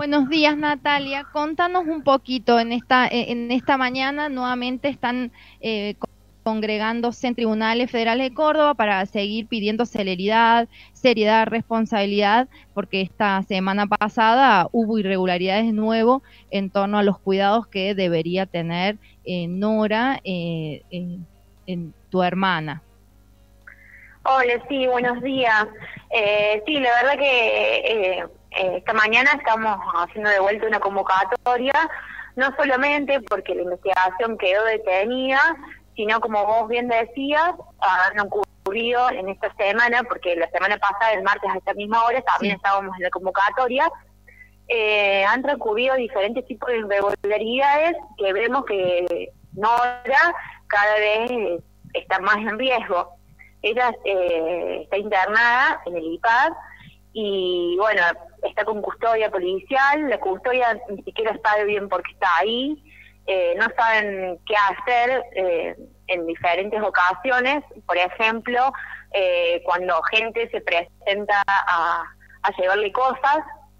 Buenos días, Natalia. Contanos un poquito, en esta mañana nuevamente están congregándose en tribunales federales de Córdoba para seguir pidiendo celeridad, seriedad, responsabilidad, porque esta semana pasada hubo irregularidades de nuevo en torno a los cuidados que debería tener Nora, en tu hermana. Hola, sí, buenos días. Sí, la verdad que esta mañana estamos haciendo de vuelta una convocatoria, no solamente porque la investigación quedó detenida, sino como vos bien decías, han ocurrido en esta semana, porque la semana pasada, el martes a esta misma hora, también Sí. estábamos en la convocatoria, han transcurrido diferentes tipos de irregularidades que vemos que Nora cada vez está más en riesgo. Ella está internada en el IPAD y bueno, está con custodia policial, la custodia ni siquiera sabe bien por qué está ahí, no saben qué hacer en diferentes ocasiones, por ejemplo, cuando gente se presenta a llevarle cosas,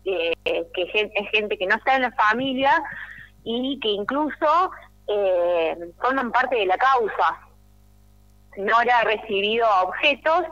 es gente que no está en la familia y que incluso forman parte de la causa. Nora ha recibido objetos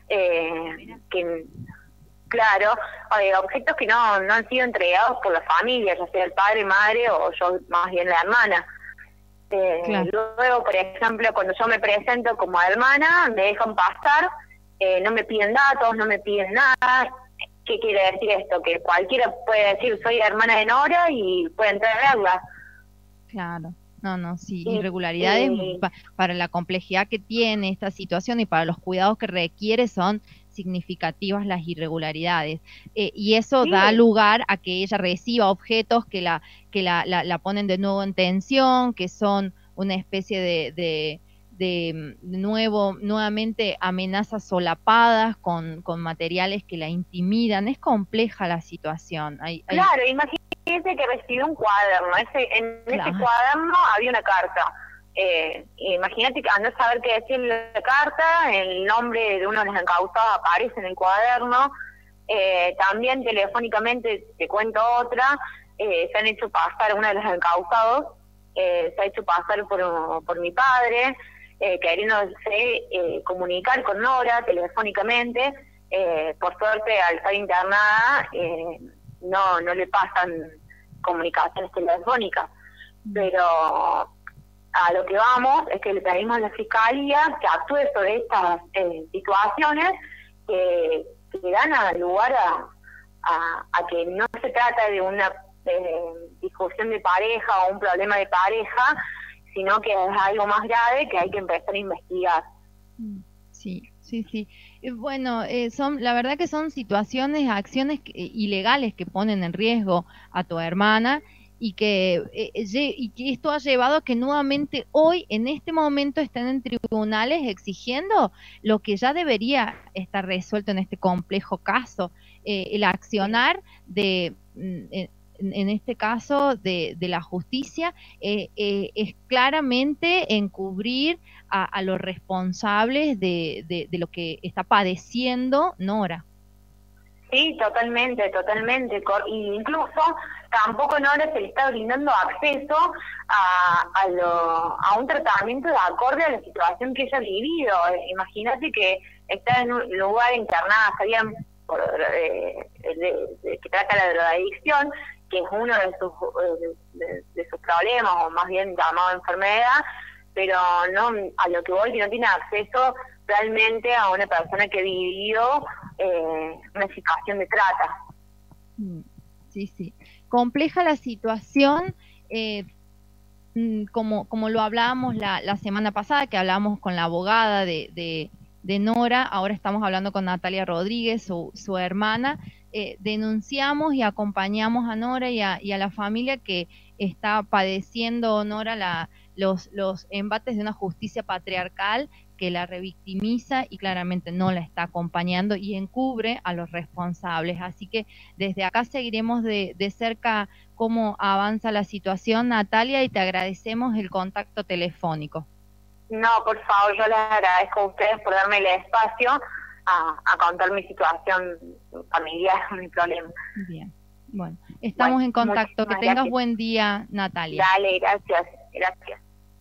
que, claro, objetos que no han sido entregados por la familia, ya sea el padre, madre o yo más bien la hermana. Claro. Luego, por ejemplo, cuando yo me presento como hermana, me dejan pasar, no me piden datos, no me piden nada. ¿Qué quiere decir esto? Que cualquiera puede decir soy hermana de Nora y puede entrar a verla. Claro, no, no, sí, Y, irregularidades y para la complejidad que tiene esta situación y para los cuidados que requiere son significativas las irregularidades. Y eso da sí, lugar a que ella reciba objetos que la ponen de nuevo en tensión, que son una especie nuevamente amenazas solapadas con materiales que la intimidan. Es compleja la situación. claro, imagínese que recibió un cuaderno. En ese Claro, cuaderno había una carta. Imagínate que andás a saber qué decía la carta, el nombre de uno de los encausados aparece en el cuaderno. También telefónicamente, te cuento otra, se han hecho pasar, uno de los encausados, se ha hecho pasar por mi padre, queriéndose comunicar con Nora telefónicamente. Por suerte, al estar internada, no le pasan comunicaciones telefónicas, pero a lo que vamos es que le pedimos a la Fiscalía que actúe sobre estas situaciones que dan lugar a que no se trata de una discusión de pareja o un problema de pareja, sino que es algo más grave que hay que empezar a investigar. sí, sí, sí. Bueno, la verdad que son situaciones, acciones ilegales que ponen en riesgo a tu hermana y que esto ha llevado a que nuevamente hoy, en este momento, estén en tribunales exigiendo lo que ya debería estar resuelto en este complejo caso, el accionar en este caso de la justicia, es claramente encubrir a los responsables de lo que está padeciendo Nora. Sí, totalmente, totalmente. Y incluso tampoco Nora se le está brindando acceso a un tratamiento de acorde a la situación que ella ha vivido. Imagínate que está en un lugar internada, sabían, que trata la drogadicción, que es uno de sus problemas, o más bien llamado enfermedad, pero no a lo que voy, que no tiene acceso realmente a una persona que ha vivido una situación de trata. Sí, sí. Compleja la situación, eh, como lo hablábamos la semana pasada, que hablábamos con la abogada de Nora, ahora estamos hablando con Natalia Rodríguez, su hermana. Denunciamos y acompañamos a Nora y a la familia que está padeciendo Nora los embates de una justicia patriarcal que la revictimiza y claramente no la está acompañando y encubre a los responsables. Así que desde acá seguiremos de cerca cómo avanza la situación, Natalia, y te agradecemos el contacto telefónico. No, por favor, yo les agradezco a ustedes por darme el espacio a contar mi situación familiar, mi problema. Bien. Bueno, estamos en contacto. Que tengas buen día, Natalia. Dale, gracias.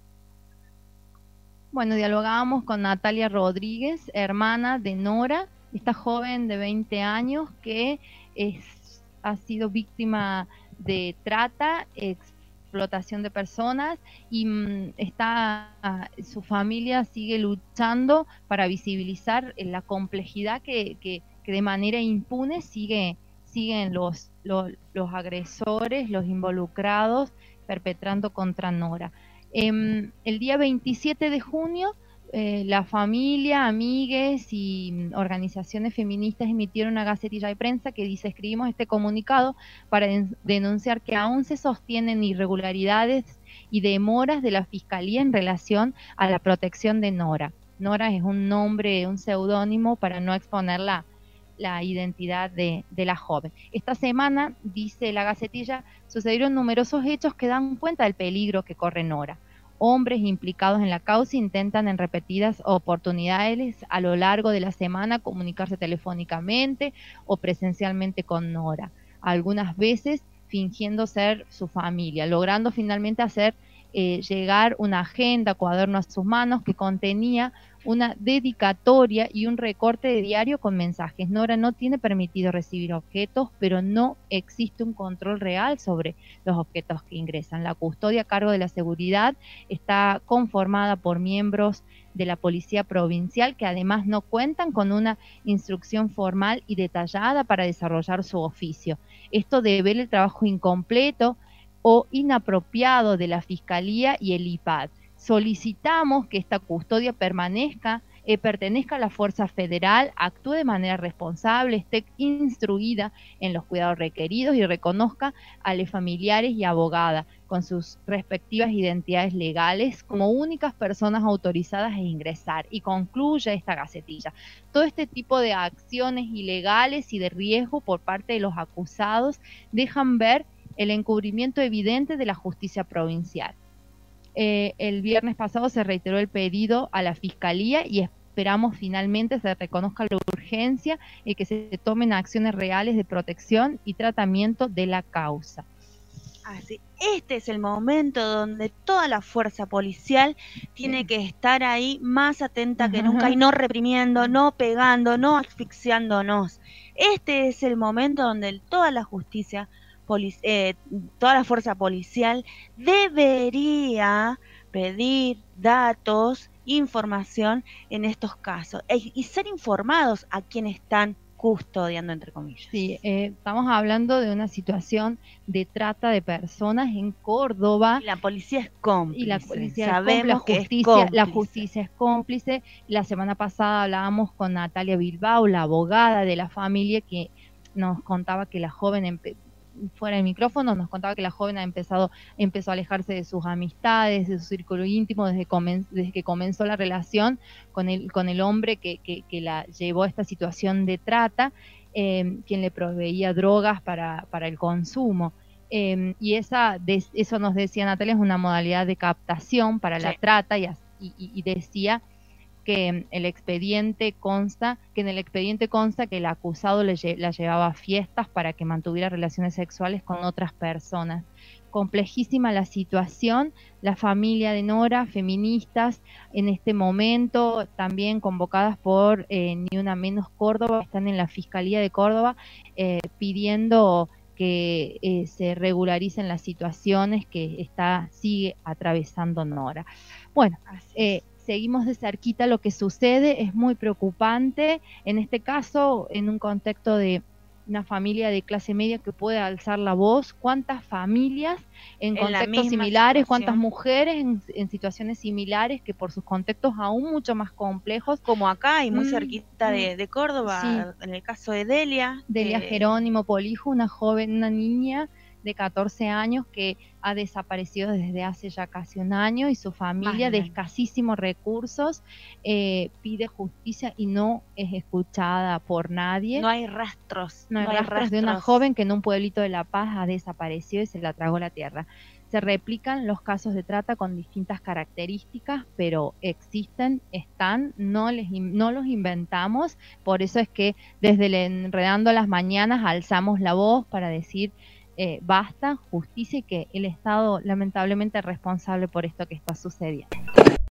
Bueno, dialogábamos con Natalia Rodríguez, hermana de Nora, esta joven de 20 años que ha sido víctima de trata, explotación de personas y su familia sigue luchando para visibilizar la complejidad que de manera impune siguen los agresores, los involucrados perpetrando contra Nora. El día 27 de junio, la familia, amigues y organizaciones feministas emitieron una gacetilla de prensa que dice: escribimos este comunicado para denunciar que aún se sostienen irregularidades y demoras de la Fiscalía en relación a la protección de Nora. Nora es un nombre, un seudónimo para no exponer la identidad de la joven. Esta semana, dice la gacetilla, sucedieron numerosos hechos que dan cuenta del peligro que corre Nora. Hombres implicados en la causa intentan en repetidas oportunidades a lo largo de la semana comunicarse telefónicamente o presencialmente con Nora, algunas veces fingiendo ser su familia, logrando finalmente hacer llegar una agenda, cuaderno a sus manos que contenía una dedicatoria y un recorte de diario con mensajes. Nora no tiene permitido recibir objetos, pero no existe un control real sobre los objetos que ingresan. La custodia a cargo de la seguridad está conformada por miembros de la Policía Provincial que además no cuentan con una instrucción formal y detallada para desarrollar su oficio. Esto devela el trabajo incompleto o inapropiado de la Fiscalía y el IPAD. Solicitamos que esta custodia pertenezca a la Fuerza Federal, actúe de manera responsable, esté instruida en los cuidados requeridos y reconozca a los familiares y abogadas con sus respectivas identidades legales como únicas personas autorizadas a ingresar. Y concluye esta gacetilla: todo este tipo de acciones ilegales y de riesgo por parte de los acusados dejan ver el encubrimiento evidente de la justicia provincial. El viernes pasado se reiteró el pedido a la Fiscalía y esperamos finalmente se reconozca la urgencia y que se tomen acciones reales de protección y tratamiento de la causa. Así, este es el momento donde toda la fuerza policial tiene que estar ahí más atenta que nunca y no reprimiendo, no pegando, no asfixiándonos. Este es el momento donde toda la justicia toda la fuerza policial debería pedir datos, información en estos casos y ser informados a quienes están custodiando, entre comillas. Sí, estamos hablando de una situación de trata de personas en Córdoba. Y la policía es cómplice. Y la policía sabemos que la justicia es cómplice. La semana pasada hablábamos con Natalia Bilbao, la abogada de la familia, que nos contaba que la joven fuera del micrófono, nos contaba que la joven empezó a alejarse de sus amistades, de su círculo íntimo, desde que comenzó la relación con el hombre que la llevó a esta situación de trata, quien le proveía drogas para el consumo. Y eso nos decía Natalia, es una modalidad de captación para la trata y decía que en el expediente consta que el acusado la llevaba a fiestas para que mantuviera relaciones sexuales con otras personas. Complejísima la situación. La familia de Nora, feministas, en este momento también convocadas por Ni Una Menos Córdoba, están en la Fiscalía de Córdoba pidiendo que se regularicen las situaciones que sigue atravesando Nora. Bueno, seguimos de cerquita lo que sucede, es muy preocupante, en este caso, en un contexto de una familia de clase media que puede alzar la voz. ¿Cuántas familias en contextos similares, cuántas mujeres en situaciones similares que por sus contextos aún mucho más complejos? Como acá y muy cerquita de Córdoba, sí. En el caso de Delia. Delia Jerónimo Polijo, una niña de 14 años que ha desaparecido desde hace ya casi un año y su familia de escasísimos recursos pide justicia y no es escuchada por nadie. No hay rastros. No hay rastros de una joven que en un pueblito de La Paz ha desaparecido y se la tragó la tierra. se replican los casos de trata con distintas características, pero existen, están, no los inventamos. Por eso es que desde el Enredando las Mañanas alzamos la voz para decir basta, justicia, y que el Estado lamentablemente es responsable por esto que está sucediendo.